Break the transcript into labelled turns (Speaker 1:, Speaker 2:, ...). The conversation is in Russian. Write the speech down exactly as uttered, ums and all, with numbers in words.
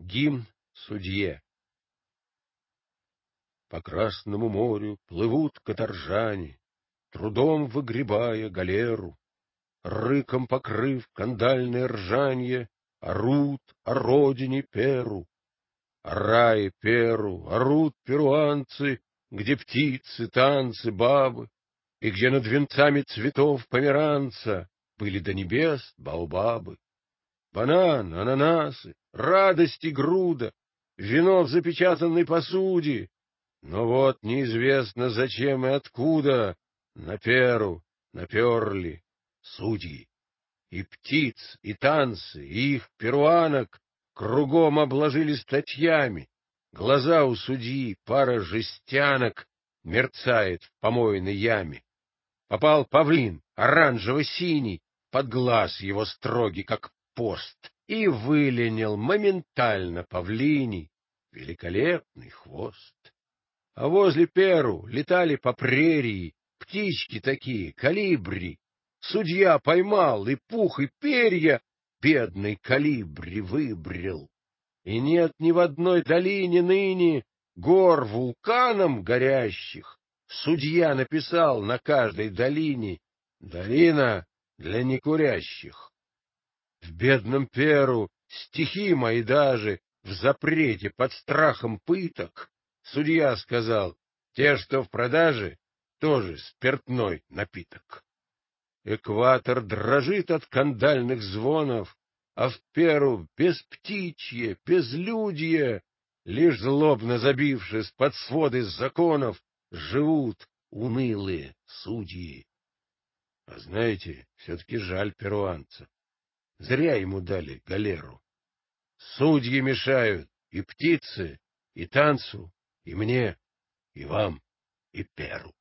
Speaker 1: Гимн судье. По Красному морю плывут каторжане, трудом выгребая галеру, рыком покрыв кандальное ржанье, орут о родине Перу. О рае Перу орут перуанцы, где птицы, танцы, бабы, и где над венцами цветов померанца были до небес баобабы. Банан, ананасы, радости груда, вино в запечатанной посуде. Но вот неизвестно зачем и откуда на Перу наперли судьи. И птиц, и танцы, и их перуанок кругом обложили статьями. Глаза у судьи пара жестянок мерцает в помойной яме. Попал павлин, оранжево-синий, под глаз его строгий, как пост, и выленил моментально павлиний великолепный хвост. А возле Перу летали по прерии птички такие, калибри. Судья поймал, и пух, и перья бедный калибри выбрил. И нет ни в одной долине ныне гор вулканом горящих. Судья написал на каждой долине: долина для некурящих. В бедном Перу стихи мои даже в запрете под страхом пыток. Судья сказал: те, что в продаже, тоже спиртной напиток. Экватор дрожит от кандальных звонов, а в Перу без птичье, безлюдье, лишь злобно забившись под своды законов, живут унылые судьи. А знаете, все-таки жаль перуанца. Зря ему дали галеру. Судьи мешают и птице, и танцу, и мне, и вам, и Перу.